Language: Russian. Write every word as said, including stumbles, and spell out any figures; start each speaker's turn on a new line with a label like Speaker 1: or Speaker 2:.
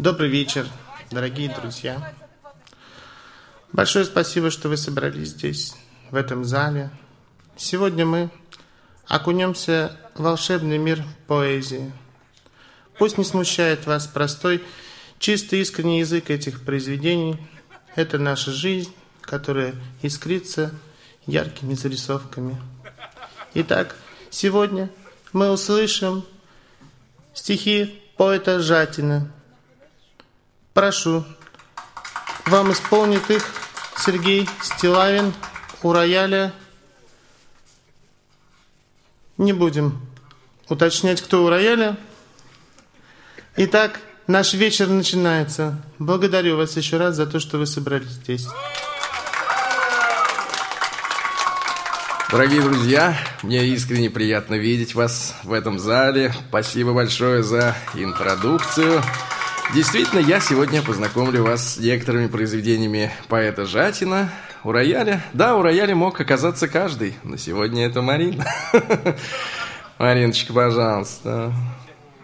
Speaker 1: Добрый вечер, дорогие друзья. Большое спасибо, что вы собрались здесь, в этом зале. Сегодня мы окунемся в волшебный мир поэзии. Пусть не смущает вас простой, чистый, искренний язык этих произведений. Это наша жизнь, которая искрится яркими зарисовками. Итак, сегодня мы услышим стихи поэта Жатина. Прошу, вам исполнит их Сергей Стилавин у рояля. Не будем уточнять, кто у рояля. Итак, наш вечер начинается. Благодарю вас еще раз за то, что вы собрались здесь.
Speaker 2: Дорогие друзья, мне искренне приятно видеть вас в этом зале. Спасибо большое за интродукцию. Действительно, я сегодня познакомлю вас с некоторыми произведениями поэта Жатина. У рояля? Да, у рояля мог оказаться каждый, но сегодня это Марина. Мариночка, пожалуйста.